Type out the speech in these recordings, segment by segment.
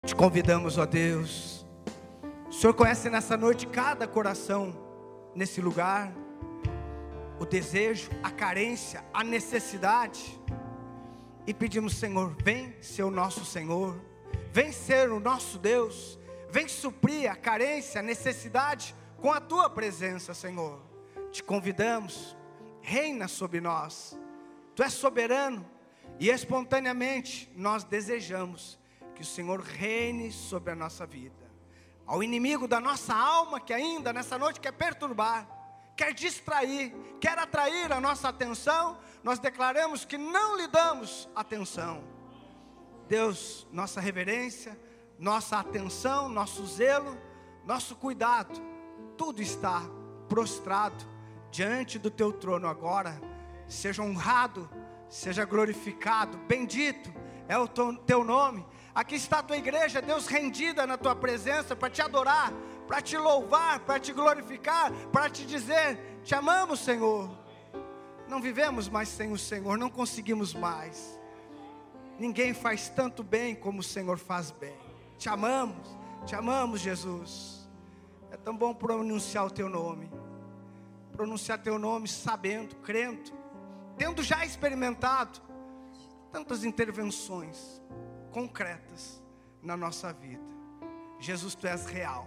Te convidamos, ó Deus. O Senhor conhece nessa noite cada coração nesse lugar, o desejo, a carência, a necessidade. E pedimos, Senhor, vem ser o nosso Senhor, vem ser o nosso Deus, vem suprir a carência, a necessidade com a Tua presença, Senhor. Te convidamos, reina sobre nós. Tu és soberano e espontaneamente nós desejamos que o Senhor reine sobre a nossa vida. Ao inimigo da nossa alma que ainda nessa noite quer perturbar, quer distrair, quer atrair a nossa atenção, nós declaramos que não lhe damos atenção. Deus, nossa reverência, nossa atenção, nosso zelo, nosso cuidado, tudo está prostrado diante do Teu trono agora. Seja honrado, seja glorificado, bendito é o Teu nome. Aqui está a Tua igreja, Deus, rendida na Tua presença, para Te adorar, para Te louvar, para Te glorificar, para Te dizer, Te amamos, Senhor. Não vivemos mais sem o Senhor, não conseguimos mais. Ninguém faz tanto bem como o Senhor faz bem. Te amamos, Jesus. É tão bom pronunciar o Teu nome. Pronunciar Teu nome sabendo, crendo, tendo já experimentado tantas intervenções concretas na nossa vida. Jesus, Tu és real.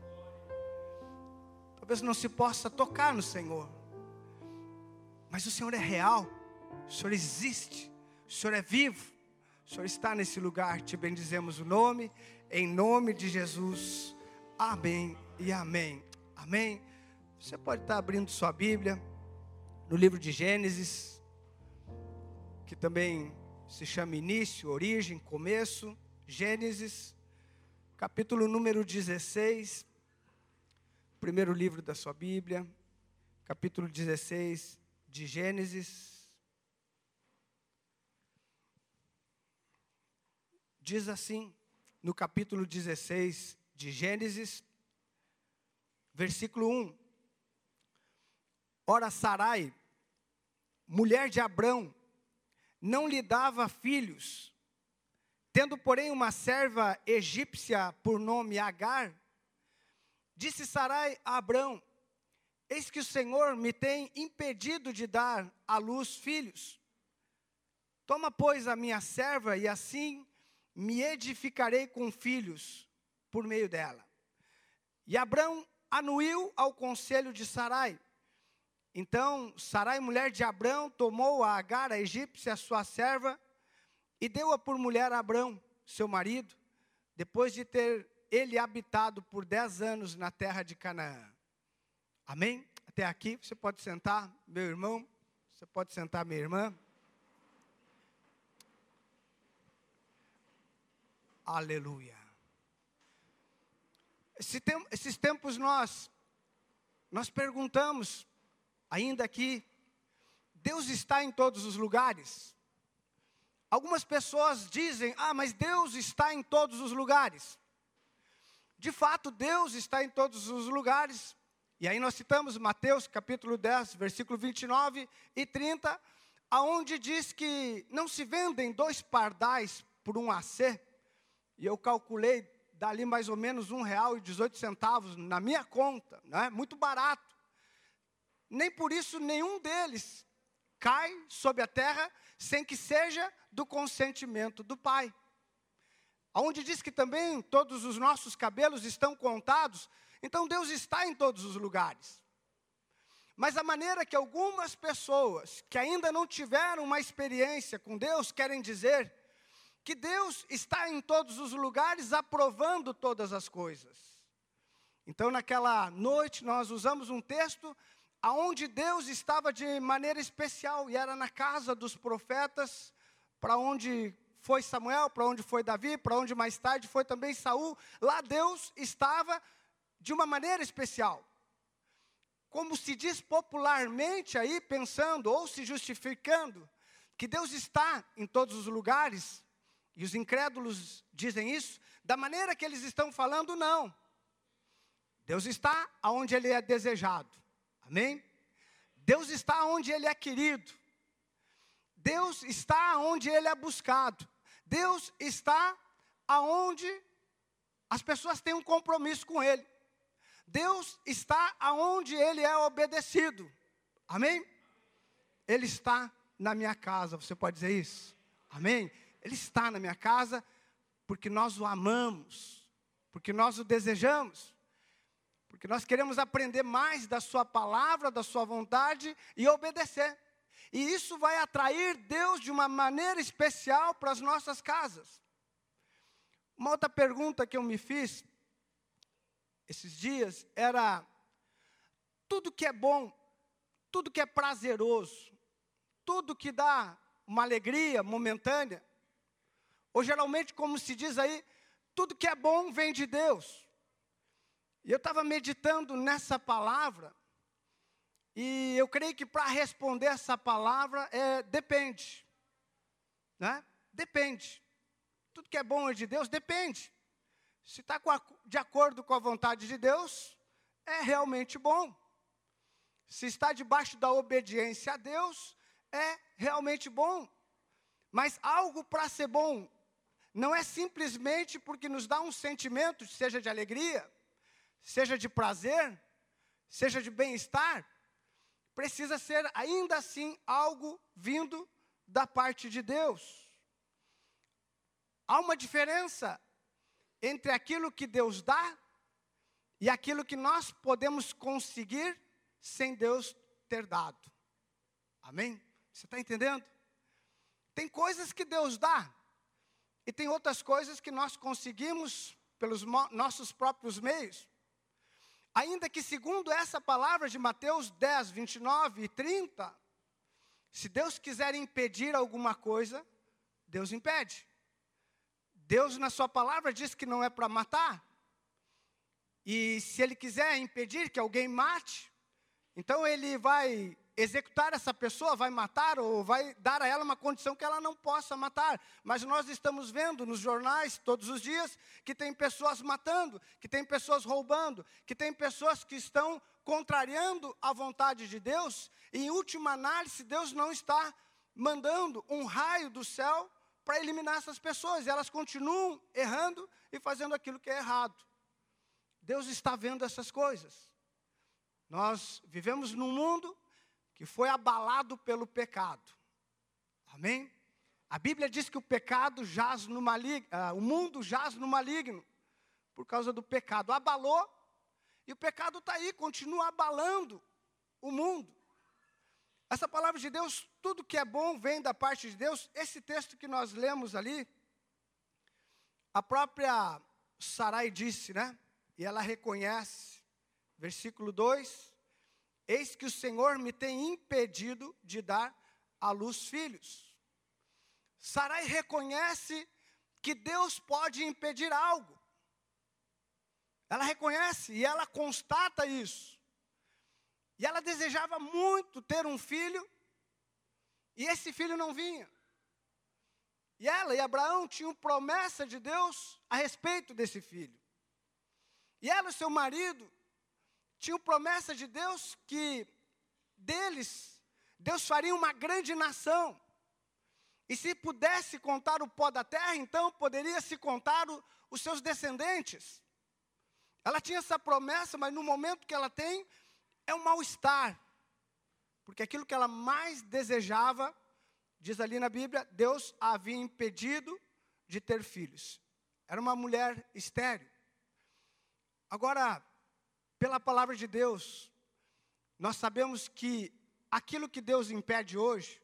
Talvez não se possa tocar no Senhor, mas o Senhor é real, o Senhor existe, o Senhor é vivo, o Senhor está nesse lugar. Te bendizemos o nome, em nome de Jesus, amém e amém, amém. Você pode estar abrindo sua Bíblia no livro de Gênesis, que também se chama início, origem, começo. Gênesis, capítulo número 16, primeiro livro da sua Bíblia, capítulo 16 de Gênesis. Diz assim, no capítulo 16 de Gênesis, versículo 1. Ora, Sarai, mulher de Abrão, não lhe dava filhos, tendo porém uma serva egípcia por nome Agar, disse Sarai a Abrão, eis que o Senhor me tem impedido de dar à luz filhos. Toma, pois, a minha serva, e assim me edificarei com filhos por meio dela. E Abrão anuiu ao conselho de Sarai. Então Sarai, mulher de Abrão, tomou a Agar, a egípcia, sua serva, e deu-a por mulher a Abrão, seu marido, depois de ter ele habitado por 10 anos na terra de Canaã. Amém? Até aqui, você pode sentar, meu irmão, você pode sentar, minha irmã. Aleluia. Esses tempos nós perguntamos, ainda aqui, Deus está em todos os lugares? Algumas pessoas dizem, mas Deus está em todos os lugares. De fato, Deus está em todos os lugares. E aí nós citamos Mateus capítulo 10, versículo 29 e 30, aonde diz que não se vendem 2 pardais por 1 AC. E eu calculei, dali mais ou menos R$1,18 na minha conta, né? Muito barato. Nem por isso nenhum deles cai sobre a terra sem que seja do consentimento do Pai. Onde diz que também todos os nossos cabelos estão contados, então Deus está em todos os lugares. Mas a maneira que algumas pessoas que ainda não tiveram uma experiência com Deus querem dizer que Deus está em todos os lugares aprovando todas as coisas. Então naquela noite nós usamos um texto aonde Deus estava de maneira especial, e era na casa dos profetas, para onde foi Samuel, para onde foi Davi, para onde mais tarde foi também Saul. Lá Deus estava de uma maneira especial. Como se diz popularmente aí, pensando ou se justificando, que Deus está em todos os lugares, e os incrédulos dizem isso, da maneira que eles estão falando, não. Deus está onde Ele é desejado. Amém? Deus está onde Ele é querido. Deus está onde Ele é buscado. Deus está aonde as pessoas têm um compromisso com Ele. Deus está aonde Ele é obedecido. Amém? Ele está na minha casa, você pode dizer isso? Amém? Ele está na minha casa porque nós o amamos, porque nós o desejamos, porque nós queremos aprender mais da sua palavra, da sua vontade e obedecer. E isso vai atrair Deus de uma maneira especial para as nossas casas. Uma outra pergunta que eu me fiz esses dias era: tudo que é bom, tudo que é prazeroso, tudo que dá uma alegria momentânea, ou geralmente, como se diz aí, tudo que é bom vem de Deus. E eu estava meditando nessa palavra, e eu creio que para responder essa palavra depende. Né? Depende. Tudo que é bom é de Deus? Depende. Se está de acordo com a vontade de Deus, é realmente bom. Se está debaixo da obediência a Deus, é realmente bom. Mas algo para ser bom, não é simplesmente porque nos dá um sentimento, seja de alegria, seja de prazer, seja de bem-estar, precisa ser ainda assim algo vindo da parte de Deus. Há uma diferença entre aquilo que Deus dá e aquilo que nós podemos conseguir sem Deus ter dado. Amém? Você está entendendo? Tem coisas que Deus dá e tem outras coisas que nós conseguimos pelos nossos próprios meios. Ainda que segundo essa palavra de Mateus 10, 29 e 30, se Deus quiser impedir alguma coisa, Deus impede. Deus na sua palavra diz que não é para matar. E se Ele quiser impedir que alguém mate, então Ele vai executar essa pessoa, vai matar ou vai dar a ela uma condição que ela não possa matar. Mas nós estamos vendo nos jornais todos os dias que tem pessoas matando, que tem pessoas roubando, que tem pessoas que estão contrariando a vontade de Deus. E em última análise, Deus não está mandando um raio do céu para eliminar essas pessoas. Elas continuam errando e fazendo aquilo que é errado. Deus está vendo essas coisas. Nós vivemos num mundo que foi abalado pelo pecado. Amém? A Bíblia diz que o pecado jaz no maligno, o mundo jaz no maligno, por causa do pecado. Abalou, e o pecado está aí, continua abalando o mundo. Essa palavra de Deus, tudo que é bom vem da parte de Deus. Esse texto que nós lemos ali, a própria Sarai disse, né? E ela reconhece, versículo 2, eis que o Senhor me tem impedido de dar à luz filhos. Sarai reconhece que Deus pode impedir algo. Ela reconhece e ela constata isso. E ela desejava muito ter um filho, e esse filho não vinha. E ela e Abraão tinham promessa de Deus a respeito desse filho. E ela e seu marido tinham promessa de Deus que deles, Deus faria uma grande nação. E se pudesse contar o pó da terra, então poderia se contar os seus descendentes. Ela tinha essa promessa, mas no momento que ela tem, é um mal-estar. Porque aquilo que ela mais desejava, diz ali na Bíblia, Deus a havia impedido de ter filhos. Era uma mulher estéril. Agora, pela palavra de Deus, nós sabemos que aquilo que Deus impede hoje,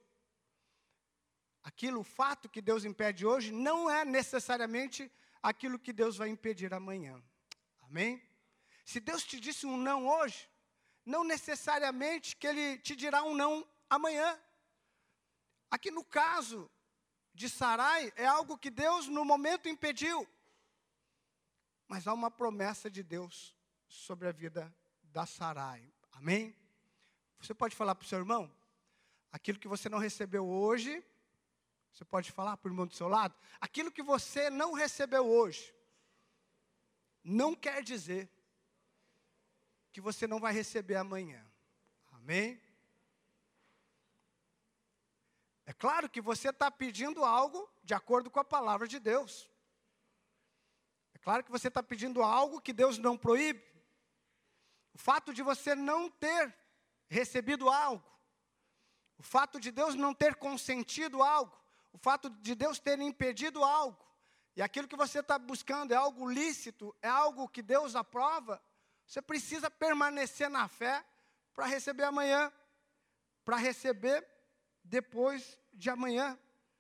o fato que Deus impede hoje, não é necessariamente aquilo que Deus vai impedir amanhã. Amém? Se Deus te disse um não hoje, não necessariamente que Ele te dirá um não amanhã. Aqui no caso de Sarai, é algo que Deus no momento impediu. Mas há uma promessa de Deus sobre a vida da Sarai. Amém? Você pode falar para o seu irmão, aquilo que você não recebeu hoje, você pode falar para o irmão do seu lado, aquilo que você não recebeu hoje, não quer dizer que você não vai receber amanhã. Amém? É claro que você está pedindo algo de acordo com a palavra de Deus. É Claro que você está pedindo algo que Deus não proíbe. O fato de você não ter recebido algo, o fato de Deus não ter consentido algo, o fato de Deus ter impedido algo, e aquilo que você está buscando é algo lícito, é algo que Deus aprova, você precisa permanecer na fé para receber amanhã, para receber depois de amanhã.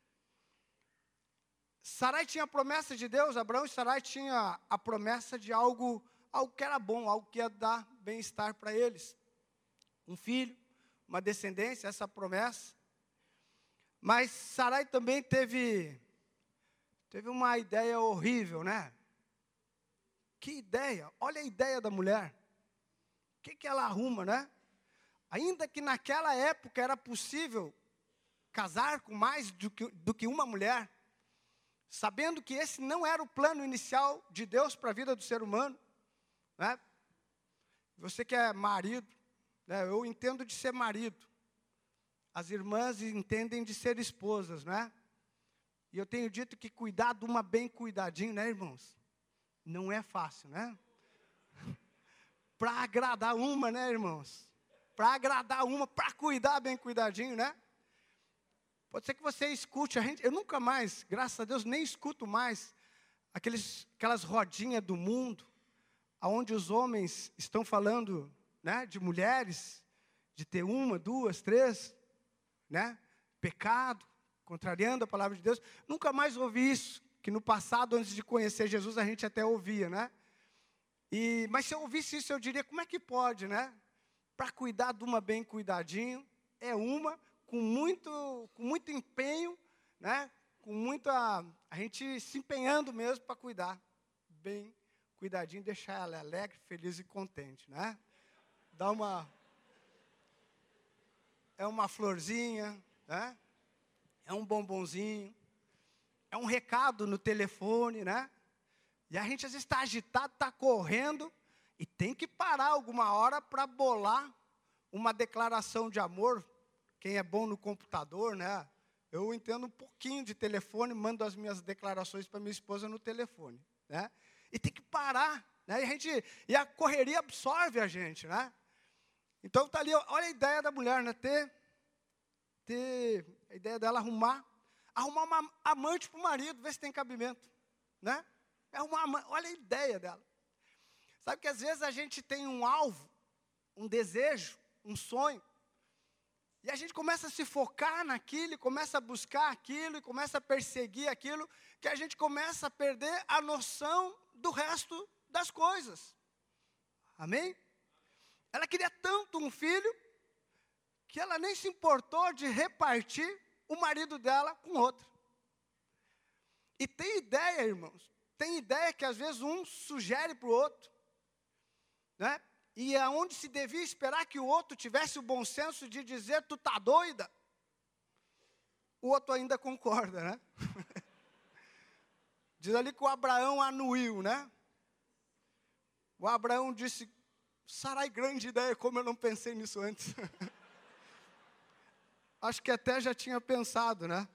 Sarai tinha a promessa de Deus, Abraão e Sarai tinham a promessa de algo que era bom, algo que ia dar bem-estar para eles. Um filho, uma descendência, essa promessa. Mas Sarai também teve uma ideia horrível, né? Que ideia? Olha a ideia da mulher. O que ela arruma, né? Ainda que naquela época era possível casar com mais do que uma mulher, sabendo que esse não era o plano inicial de Deus para a vida do ser humano, né? Você que é marido, né? Eu entendo de ser marido. As irmãs entendem de ser esposas, né? E eu tenho dito que cuidar de uma bem cuidadinho, né, irmãos? Não é fácil, né? Para agradar uma, né, irmãos? Para agradar uma, para cuidar bem cuidadinho, né? Pode ser que você escute, eu nunca mais, graças a Deus, nem escuto mais aquelas rodinhas do mundo, onde os homens estão falando, né, de mulheres, de ter uma, duas, três, né? Pecado, contrariando a palavra de Deus. Nunca mais ouvi isso, que no passado, antes de conhecer Jesus, a gente até ouvia, né? Mas se eu ouvisse isso, eu diria, como é que pode, né? Para cuidar de uma bem cuidadinho, é uma, com muito empenho, né? A gente se empenhando mesmo para cuidar bem cuidadinho, deixar ela alegre, feliz e contente, né? É uma florzinha, né? É um bombonzinho, é um recado no telefone, né? E a gente às vezes está agitado, está correndo, e tem que parar alguma hora para bolar uma declaração de amor. Quem é bom no computador, né? Eu entendo um pouquinho de telefone, mando as minhas declarações para minha esposa no telefone, né? E tem que parar, né? E a correria absorve a gente, né? Então está ali, olha a ideia da mulher, né? Ter a ideia dela arrumar uma amante para o marido, ver se tem cabimento, né? Olha a ideia dela. Sabe que às vezes a gente tem um alvo, um desejo, um sonho, e a gente começa a se focar naquilo, e começa a buscar aquilo, e começa a perseguir aquilo, que a gente começa a perder a noção do resto das coisas. Amém? Ela queria tanto um filho, que ela nem se importou de repartir o marido dela com outro. E tem ideia, irmãos, tem ideia que às vezes um sugere para o outro, né? E aonde se devia esperar que o outro tivesse o bom senso de dizer, tu tá doida? O outro ainda concorda, né? Diz ali que o Abraão anuiu, né? O Abraão disse, Sarai, grande ideia, como eu não pensei nisso antes. Acho que até já tinha pensado, né?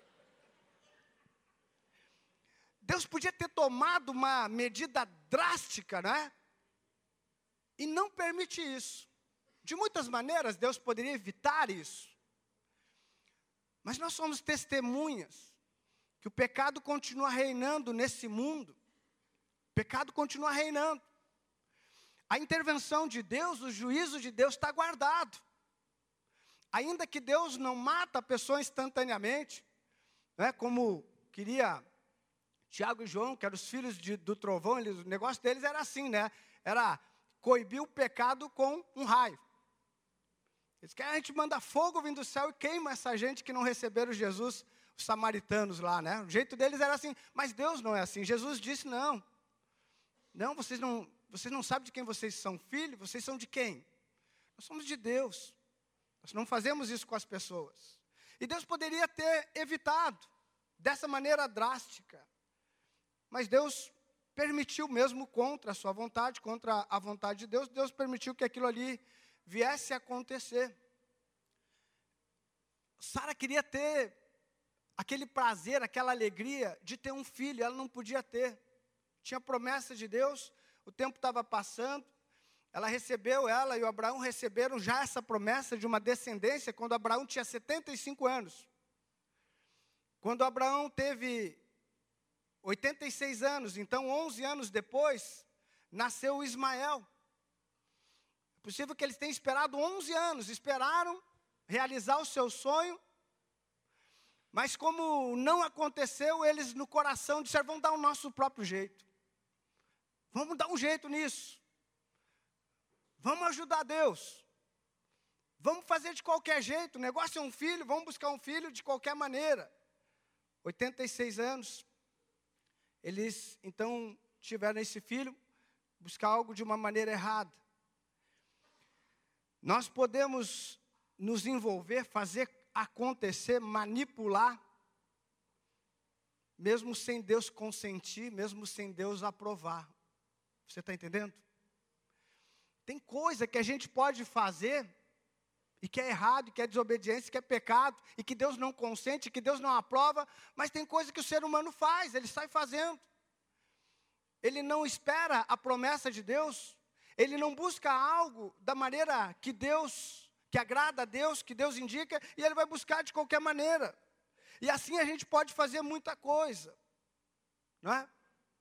Deus podia ter tomado uma medida drástica, né? E não permite isso. De muitas maneiras, Deus poderia evitar isso. Mas nós somos testemunhas que o pecado continua reinando nesse mundo. O pecado continua reinando. A intervenção de Deus, o juízo de Deus está guardado. Ainda que Deus não mata a pessoa instantaneamente, né, como queria Tiago e João, que eram os filhos do trovão, o negócio deles era assim, né? Era coibir o pecado com um raio. Eles querem, a gente manda fogo vindo do céu e queima essa gente que não receberam Jesus, os samaritanos lá, né? O jeito deles era assim, mas Deus não é assim. Jesus disse, não, vocês não sabem de quem vocês são filhos, vocês são de quem? Nós somos de Deus. Nós não fazemos isso com as pessoas. E Deus poderia ter evitado dessa maneira drástica. Mas Deus permitiu mesmo contra a sua vontade, contra a vontade de Deus, Deus permitiu que aquilo ali viesse a acontecer. Sara queria ter aquele prazer, aquela alegria de ter um filho, ela não podia ter. tinha promessa de Deus, o tempo estava passando, ela e o Abraão receberam já essa promessa de uma descendência quando Abraão tinha 75 anos. Quando Abraão teve 86 anos, então 11 anos depois, nasceu Ismael. É possível que eles tenham esperado 11 anos, esperaram realizar o seu sonho, mas como não aconteceu, eles no coração disseram, vamos dar o nosso próprio jeito. Vamos dar um jeito nisso. Vamos ajudar Deus. Vamos fazer de qualquer jeito, o negócio é um filho, vamos buscar um filho de qualquer maneira. 86 anos, eles então tiveram esse filho, buscar algo de uma maneira errada. Nós podemos nos envolver, fazer acontecer, manipular, mesmo sem Deus consentir, mesmo sem Deus aprovar. Você está entendendo? Tem coisa que a gente pode fazer, e que é errado, e que é desobediência, que é pecado, e que Deus não consente, que Deus não aprova, mas tem coisa que o ser humano faz, ele sai fazendo. Ele não espera a promessa de Deus, ele não busca algo da maneira que agrada a Deus, que Deus indica, e ele vai buscar de qualquer maneira. E assim a gente pode fazer muita coisa, não é?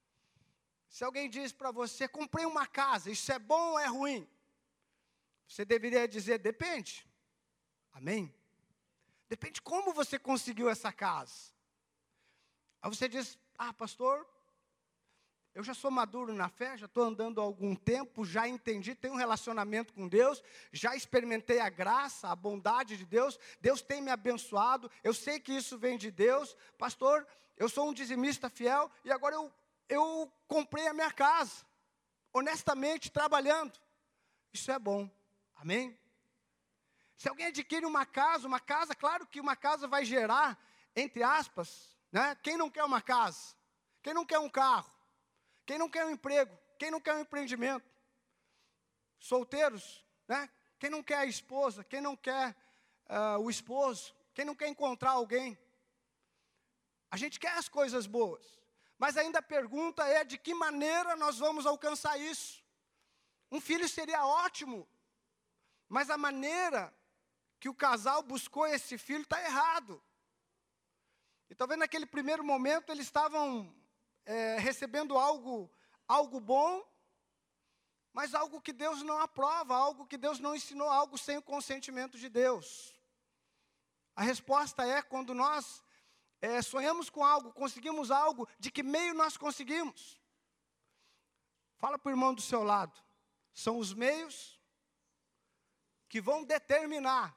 Se alguém diz para você, comprei uma casa, isso é bom ou é ruim? Você deveria dizer, depende. Amém? Depende como você conseguiu essa casa. Aí você diz, pastor, eu já sou maduro na fé, já estou andando há algum tempo, já entendi, tenho um relacionamento com Deus, já experimentei a graça, a bondade de Deus, Deus tem me abençoado, eu sei que isso vem de Deus. Pastor, eu sou um dizimista fiel e agora eu comprei a minha casa, honestamente, trabalhando. Isso é bom, amém? Se alguém adquire uma casa, claro que uma casa vai gerar, entre aspas, né? Quem não quer uma casa? Quem não quer um carro? Quem não quer um emprego? Quem não quer um empreendimento? Solteiros, né? Quem não quer a esposa? Quem não quer o esposo? Quem não quer encontrar alguém? A gente quer as coisas boas, mas ainda a pergunta é de que maneira nós vamos alcançar isso? Um filho seria ótimo, mas a maneira que o casal buscou esse filho está errado. E talvez naquele primeiro momento eles estavam recebendo algo bom, mas algo que Deus não aprova, algo que Deus não ensinou, algo sem o consentimento de Deus. A resposta é quando nós sonhamos com algo, conseguimos algo, de que meio nós conseguimos? Fala para o irmão do seu lado, são os meios que vão determinar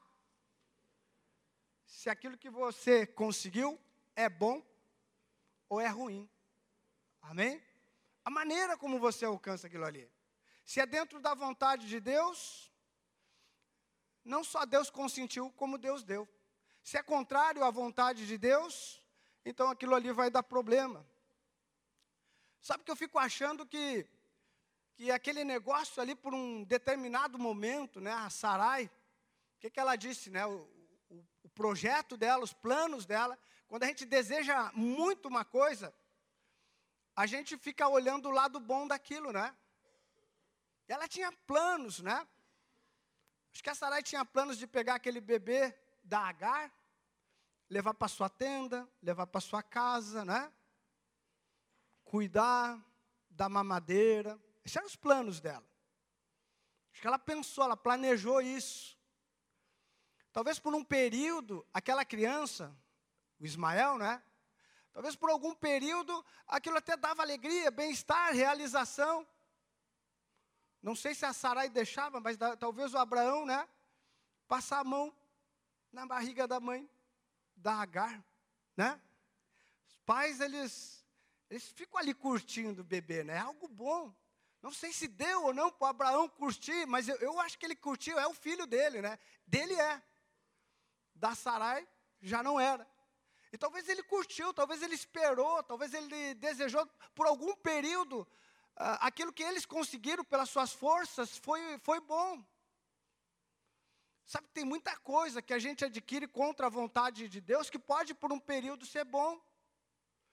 se aquilo que você conseguiu é bom ou é ruim. Amém? A maneira como você alcança aquilo ali. Se é dentro da vontade de Deus, não só Deus consentiu, como Deus deu. Se é contrário à vontade de Deus, então aquilo ali vai dar problema. Sabe que eu fico achando que aquele negócio ali, por um determinado momento, né, a Sarai, o que ela disse, né, o projeto dela, os planos dela, quando a gente deseja muito uma coisa, a gente fica olhando o lado bom daquilo, né? E ela tinha planos, né? Acho que a Sarai tinha planos de pegar aquele bebê da Agar, levar para sua tenda, levar para sua casa, né? Cuidar, dar mamadeira. Esses eram os planos dela. Acho que ela pensou, ela planejou isso. Talvez por um período, aquela criança, o Ismael, né? Talvez por algum período, aquilo até dava alegria, bem-estar, realização. Não sei se a Sarai deixava, mas talvez o Abraão, né? Passar a mão na barriga da mãe, da Agar, né? Os pais, eles ficam ali curtindo o bebê, né? É algo bom. Não sei se deu ou não para o Abraão curtir, mas eu acho que ele curtiu, é o filho dele, né? Dele é. Da Sarai, já não era. E talvez ele curtiu, talvez ele esperou, talvez ele desejou, por algum período, aquilo que eles conseguiram pelas suas forças foi bom. Sabe que tem muita coisa que a gente adquire contra a vontade de Deus, que pode por um período ser bom.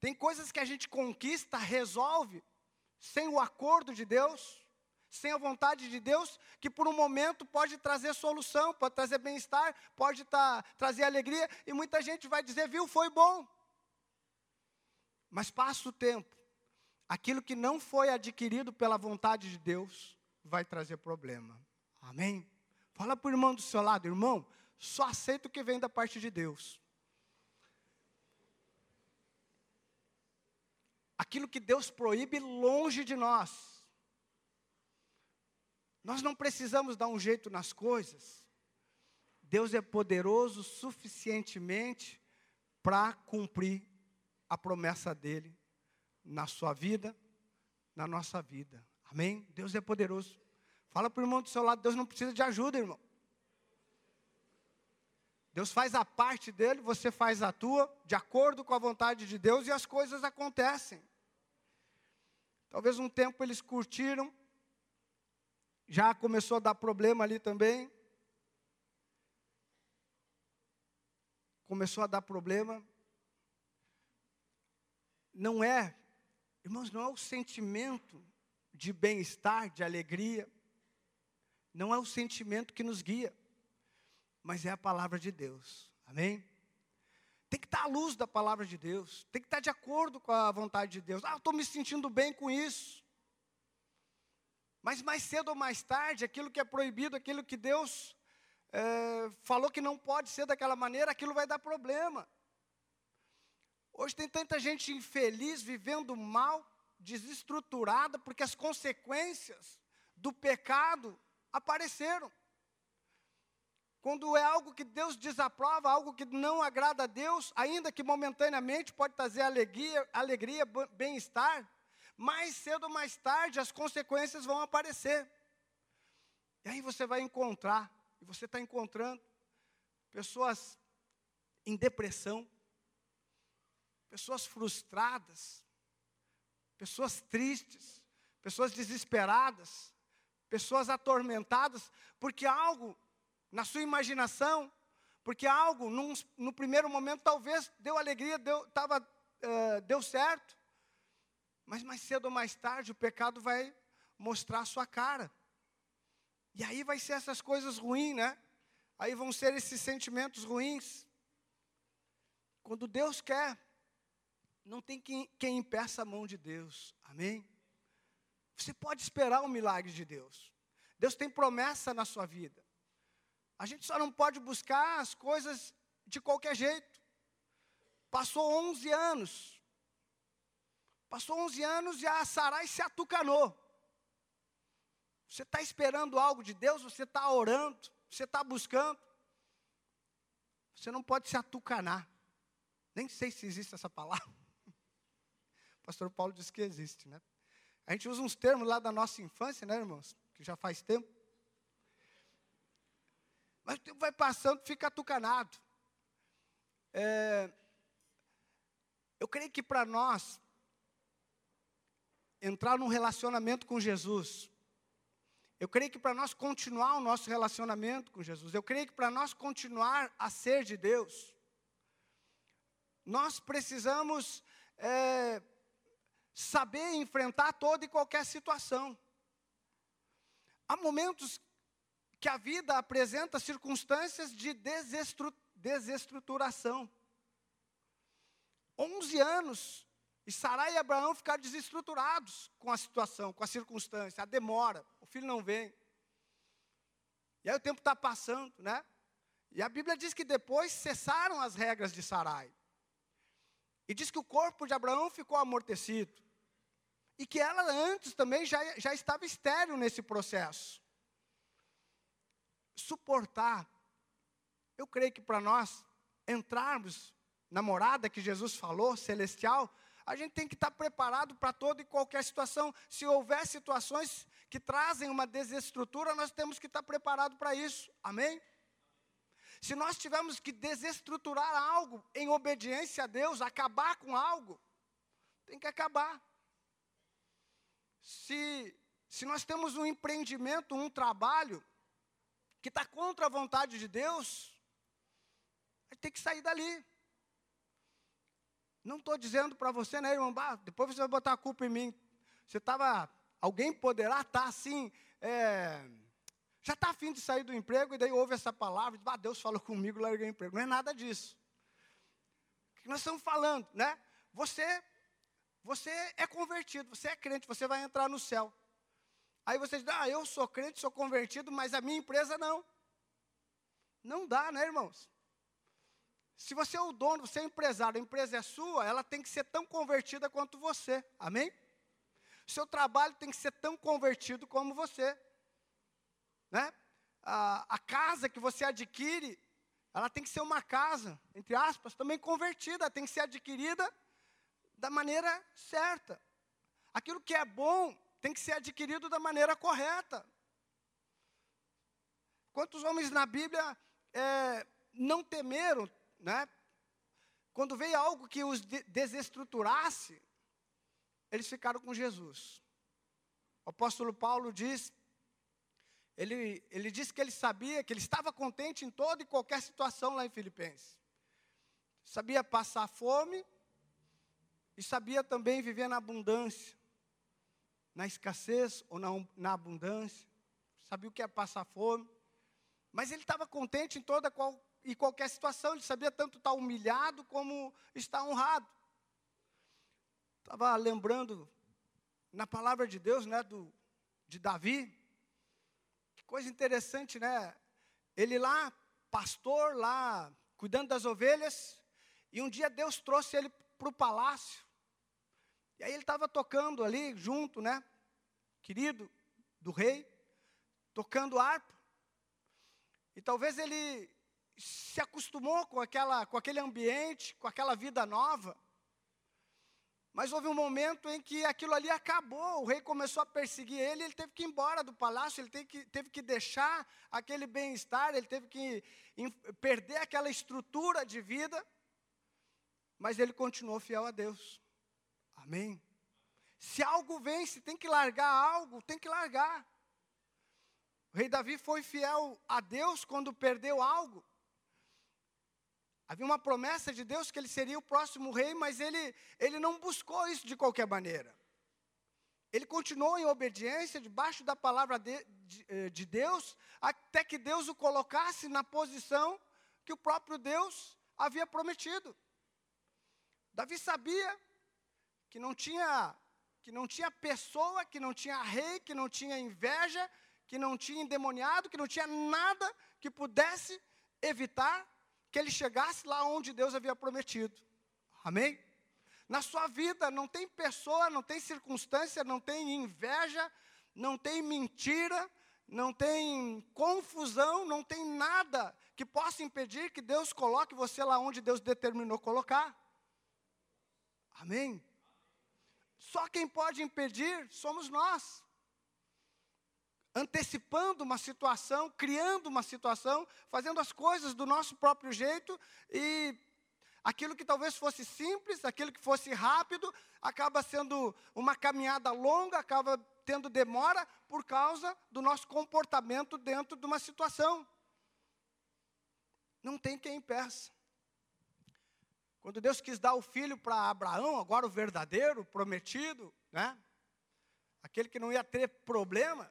Tem coisas que a gente conquista, resolve, sem o acordo de Deus, sem a vontade de Deus, que por um momento pode trazer solução, pode trazer bem-estar, pode trazer alegria, e muita gente vai dizer, viu, foi bom. Mas passa o tempo, aquilo que não foi adquirido pela vontade de Deus, vai trazer problema. Amém? Fala para o irmão do seu lado, irmão, só aceita o que vem da parte de Deus. Aquilo que Deus proíbe longe de nós. Nós não precisamos dar um jeito nas coisas. Deus é poderoso suficientemente para cumprir a promessa dele na sua vida, na nossa vida. Amém? Deus é poderoso. Fala para o irmão do seu lado, Deus não precisa de ajuda, irmão. Deus faz a parte dele, você faz a tua, de acordo com a vontade de Deus, e as coisas acontecem. Talvez um tempo eles curtiram, já começou a dar problema ali também. Começou a dar problema. Não é, irmãos, não é o sentimento de bem-estar, de alegria. Não é o sentimento que nos guia, mas é a palavra de Deus. Amém? Tem que estar à luz da palavra de Deus. Tem que estar de acordo com a vontade de Deus. Ah, eu estou me sentindo bem com isso. Mas mais cedo ou mais tarde, aquilo que é proibido, aquilo que Deus falou que não pode ser daquela maneira, aquilo vai dar problema. Hoje tem tanta gente infeliz, vivendo mal, desestruturada, porque as consequências do pecado apareceram. Quando é algo que Deus desaprova, algo que não agrada a Deus, ainda que momentaneamente pode trazer alegria, bem-estar, mais cedo ou mais tarde as consequências vão aparecer. E aí você vai encontrar, e você está encontrando, pessoas em depressão, pessoas frustradas, pessoas tristes, pessoas desesperadas, pessoas atormentadas, porque algo na sua imaginação, porque algo, no primeiro momento, talvez deu alegria, deu certo, mas mais cedo ou mais tarde o pecado vai mostrar a sua cara. E aí vai ser essas coisas ruins, né? Aí vão ser esses sentimentos ruins. Quando Deus quer, não tem quem impeça a mão de Deus. Amém? Você pode esperar o milagre de Deus. Deus tem promessa na sua vida. A gente só não pode buscar as coisas de qualquer jeito. Passou 11 anos. Passou 11 anos e a Sarai se atucanou. Você está esperando algo de Deus, você está orando, você está buscando. Você não pode se atucanar. Nem sei se existe essa palavra. O pastor Paulo disse que existe, né? A gente usa uns termos lá da nossa infância, né, irmãos? Que já faz tempo. Mas o tempo vai passando, fica atucanado. Eu creio que para nós entrar num relacionamento com Jesus, eu creio que para nós continuar o nosso relacionamento com Jesus, eu creio que para nós continuar a ser de Deus, nós precisamos saber enfrentar toda e qualquer situação. Há momentos que a vida apresenta circunstâncias de desestruturação. 11 anos, e Sarai e Abraão ficaram desestruturados com a situação, com a circunstância, a demora, o filho não vem. E aí o tempo está passando, né? E a Bíblia diz que depois cessaram as regras de Sarai. E diz que o corpo de Abraão ficou amortecido. E que ela antes também já estava estéril nesse processo. Suportar. Eu creio que para nós entrarmos na morada que Jesus falou, celestial, a gente tem que estar preparado para toda e qualquer situação. Se houver situações que trazem uma desestrutura, nós temos que estar preparados para isso. Amém? Se nós tivermos que desestruturar algo em obediência a Deus, acabar com algo, tem que acabar. Se nós temos um empreendimento, um trabalho, que está contra a vontade de Deus, a gente tem que sair dali. Não estou dizendo para você, né, irmão, depois você vai botar a culpa em mim. Alguém poderá estar assim, já está afim de sair do emprego, e daí ouve essa palavra, Deus falou comigo, larguei o emprego. Não é nada disso. O que nós estamos falando, né? Você é convertido, você é crente, você vai entrar no céu. Aí você diz, eu sou crente, sou convertido, mas a minha empresa não. Não dá, né, irmãos? Se você é o dono, você é empresário, a empresa é sua, ela tem que ser tão convertida quanto você. Amém? Seu trabalho tem que ser tão convertido como você. Né? A casa que você adquire, ela tem que ser uma casa, entre aspas, também convertida, tem que ser adquirida da maneira certa. Aquilo que é bom tem que ser adquirido da maneira correta. Quantos homens na Bíblia não temeram, né? Quando veio algo que os desestruturasse, eles ficaram com Jesus. O apóstolo Paulo diz, ele disse que ele sabia, que ele estava contente em toda e qualquer situação lá em Filipenses. Sabia passar fome e sabia também viver na abundância, na escassez ou na abundância. Sabia o que é passar fome. Mas ele estava contente em toda e qualquer situação. Ele sabia tanto estar humilhado como estar honrado. Estava lembrando na palavra de Deus, né, de Davi. Que coisa interessante, né? Ele lá, pastor, lá, cuidando das ovelhas. E um dia Deus trouxe ele para o palácio. E aí ele estava tocando ali, junto, né? Querido do rei, tocando harpa. E talvez ele se acostumou com aquele ambiente, com aquela vida nova. Mas houve um momento em que aquilo ali acabou. O rei começou a perseguir ele, ele teve que ir embora do palácio, ele teve que deixar aquele bem-estar, ele teve que perder aquela estrutura de vida. Mas ele continuou fiel a Deus. Amém? Se algo vem, se tem que largar algo, tem que largar. O rei Davi foi fiel a Deus quando perdeu algo. Havia uma promessa de Deus que ele seria o próximo rei, mas ele não buscou isso de qualquer maneira. Ele continuou em obediência, debaixo da palavra de Deus, até que Deus o colocasse na posição que o próprio Deus havia prometido. Davi sabia que não tinha pessoa, que não tinha rei, que não tinha inveja, que não tinha endemoniado, que não tinha nada que pudesse evitar que ele chegasse lá onde Deus havia prometido. Amém? Na sua vida não tem pessoa, não tem circunstância, não tem inveja, não tem mentira, não tem confusão, não tem nada que possa impedir que Deus coloque você lá onde Deus determinou colocar. Amém? Só quem pode impedir somos nós. Antecipando uma situação, criando uma situação, fazendo as coisas do nosso próprio jeito, e aquilo que talvez fosse simples, aquilo que fosse rápido, acaba sendo uma caminhada longa, acaba tendo demora por causa do nosso comportamento dentro de uma situação. Não tem quem impeça. Quando Deus quis dar o filho para Abraão, agora o verdadeiro, prometido, né? Aquele que não ia ter problema,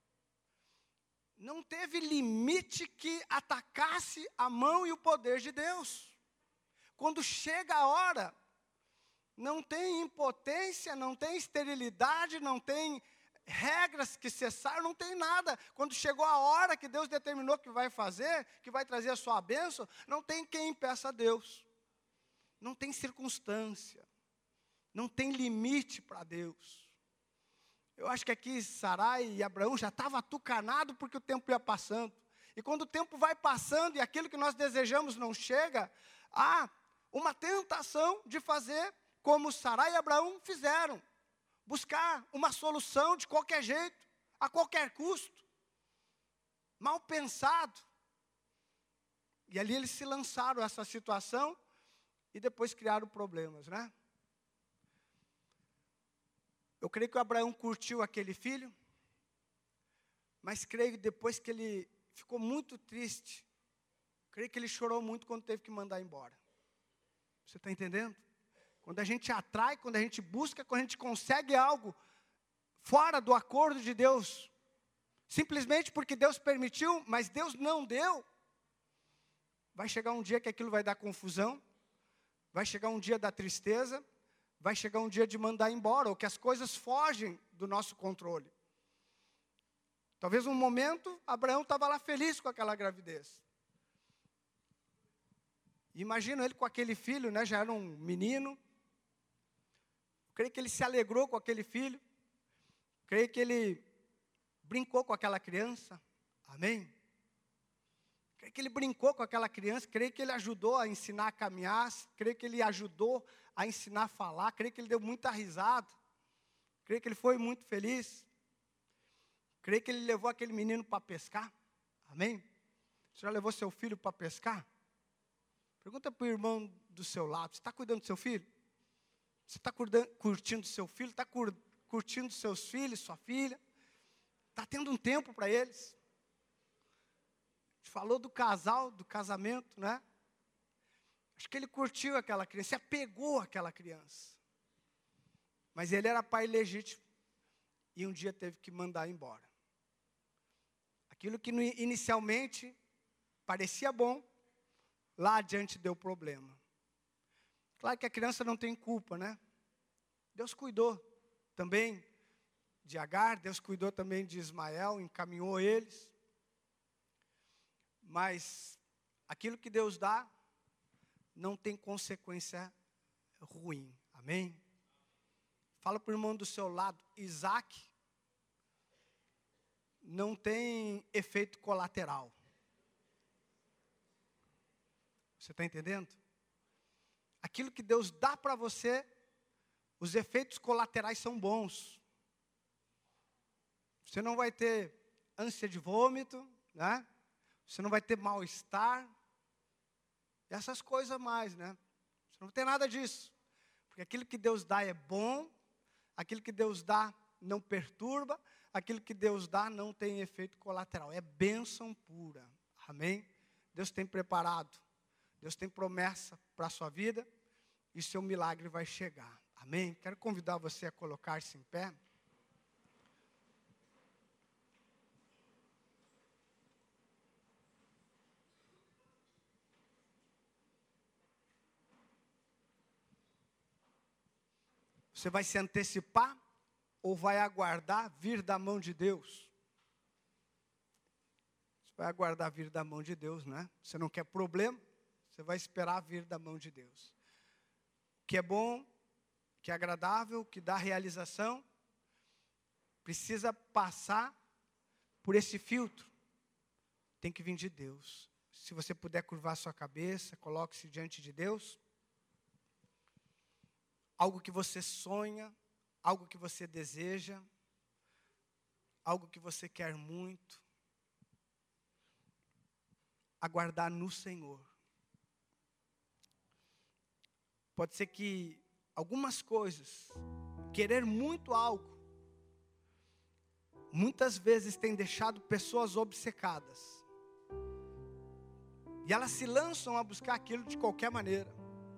não teve limite que atacasse a mão e o poder de Deus. Quando chega a hora, não tem impotência, não tem esterilidade, não tem regras que cessaram, não tem nada. Quando chegou a hora que Deus determinou que vai fazer, que vai trazer a sua bênção, não tem quem impeça a Deus. Não tem circunstância, não tem limite para Deus. Eu acho que aqui Sarai e Abraão já estavam atucanados porque o tempo ia passando. E quando o tempo vai passando e aquilo que nós desejamos não chega, há uma tentação de fazer como Sarai e Abraão fizeram. Buscar uma solução de qualquer jeito, a qualquer custo. Mal pensado. E ali eles se lançaram a essa situação e depois criaram problemas, né? Eu creio que o Abraão curtiu aquele filho, mas creio que depois que ele ficou muito triste, creio que ele chorou muito quando teve que mandar embora. Você está entendendo? quando a gente atrai, quando a gente busca, quando a gente consegue algo fora do acordo de Deus, simplesmente porque Deus permitiu, mas Deus não deu, vai chegar um dia que aquilo vai dar confusão, vai chegar um dia da tristeza, vai chegar um dia de mandar embora, ou que as coisas fogem do nosso controle. Talvez um momento, Abraão estava lá feliz com aquela gravidez. Imagina ele com aquele filho, né, já era um menino. Creio que ele se alegrou com aquele filho. Creio que ele brincou com aquela criança. Amém? Creio que ele brincou com aquela criança. Creio que ele ajudou a ensinar a caminhar. Creio que ele ajudou a ensinar a falar. Creio que ele deu muita risada. Creio que ele foi muito feliz. Creio que ele levou aquele menino para pescar. Amém? Você já levou seu filho para pescar? Pergunta para o irmão do seu lado. Você está cuidando do seu filho? Você está curtindo seu filho? Está curtindo seus filhos, sua filha? Está tendo um tempo para eles? A gente falou do casal, do casamento, né? Acho que ele curtiu aquela criança, se apegou àquela criança. Mas ele era pai legítimo. E um dia teve que mandar embora. Aquilo que inicialmente parecia bom, lá adiante deu problema. Claro que a criança não tem culpa, né? Deus cuidou também de Agar, Deus cuidou também de Ismael, encaminhou eles. Mas aquilo que Deus dá não tem consequência ruim. Amém? Fala para o irmão do seu lado, Isaac não tem efeito colateral. Você está entendendo? Aquilo que Deus dá para você, os efeitos colaterais são bons. Você não vai ter ânsia de vômito, né? Você não vai ter mal-estar. Essas coisas mais, né? Você não vai ter nada disso. Porque aquilo que Deus dá é bom, aquilo que Deus dá não perturba, aquilo que Deus dá não tem efeito colateral. É bênção pura. Amém? Deus tem preparado. Deus tem promessa para a sua vida e seu milagre vai chegar. Amém? Quero convidar você a colocar-se em pé. Você vai se antecipar ou vai aguardar vir da mão de Deus? Você vai aguardar vir da mão de Deus, né? Você não quer problema? Você vai esperar vir da mão de Deus. O que é bom, o que é agradável, o que dá realização, precisa passar por esse filtro. Tem que vir de Deus. Se você puder curvar sua cabeça, coloque-se diante de Deus. Algo que você sonha, algo que você deseja, algo que você quer muito. Aguardar no Senhor. Pode ser que algumas coisas, querer muito algo, muitas vezes tem deixado pessoas obcecadas. E elas se lançam a buscar aquilo de qualquer maneira.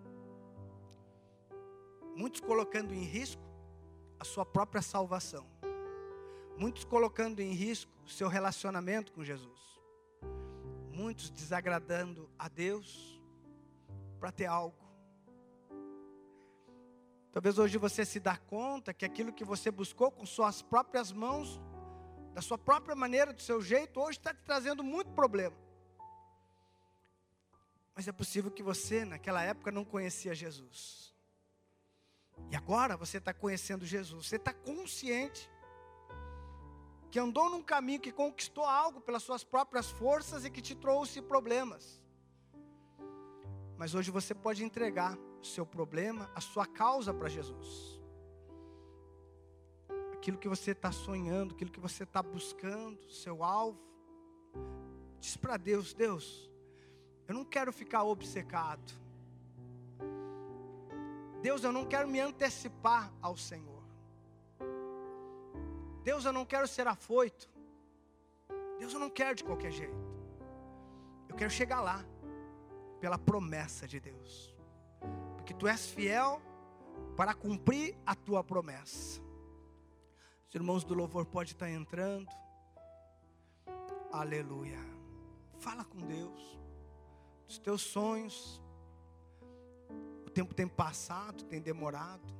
Muitos colocando em risco a sua própria salvação. Muitos colocando em risco o seu relacionamento com Jesus. Muitos desagradando a Deus para ter algo. Talvez hoje você se dá conta que aquilo que você buscou com suas próprias mãos, da sua própria maneira, do seu jeito, hoje está te trazendo muito problema. Mas é possível que você, naquela época, não conhecia Jesus. E agora você está conhecendo Jesus. Você está consciente que andou num caminho que conquistou algo pelas suas próprias forças e que te trouxe problemas. Mas hoje você pode entregar o seu problema, a sua causa para Jesus. Aquilo que você está sonhando, aquilo que você está buscando, seu alvo. Diz para Deus, Deus, eu não quero ficar obcecado. Deus, eu não quero me antecipar ao Senhor. Deus, eu não quero ser afoito. Deus, eu não quero de qualquer jeito. Eu quero chegar lá, pela promessa de Deus. Porque Tu és fiel, para cumprir a tua promessa. Os irmãos do louvor podem estar entrando. Aleluia. Fala com Deus dos teus sonhos. O tempo tem passado, tem demorado.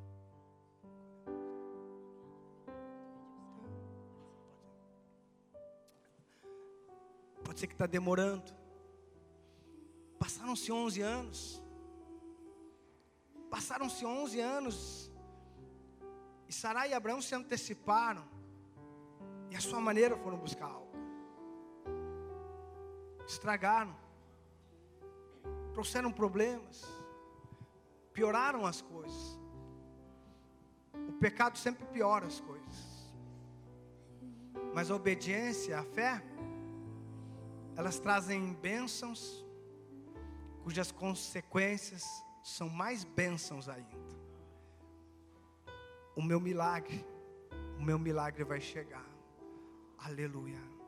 Pode ser que está demorando. Passaram-se 11 anos. Passaram-se 11 anos. E Sarai e Abraão se anteciparam. E à sua maneira foram buscar algo. Estragaram. Trouxeram problemas. Pioraram as coisas. O pecado sempre piora as coisas. Mas a obediência, a fé, elas trazem bênçãos, cujas consequências são mais bênçãos ainda. O meu milagre vai chegar. Aleluia.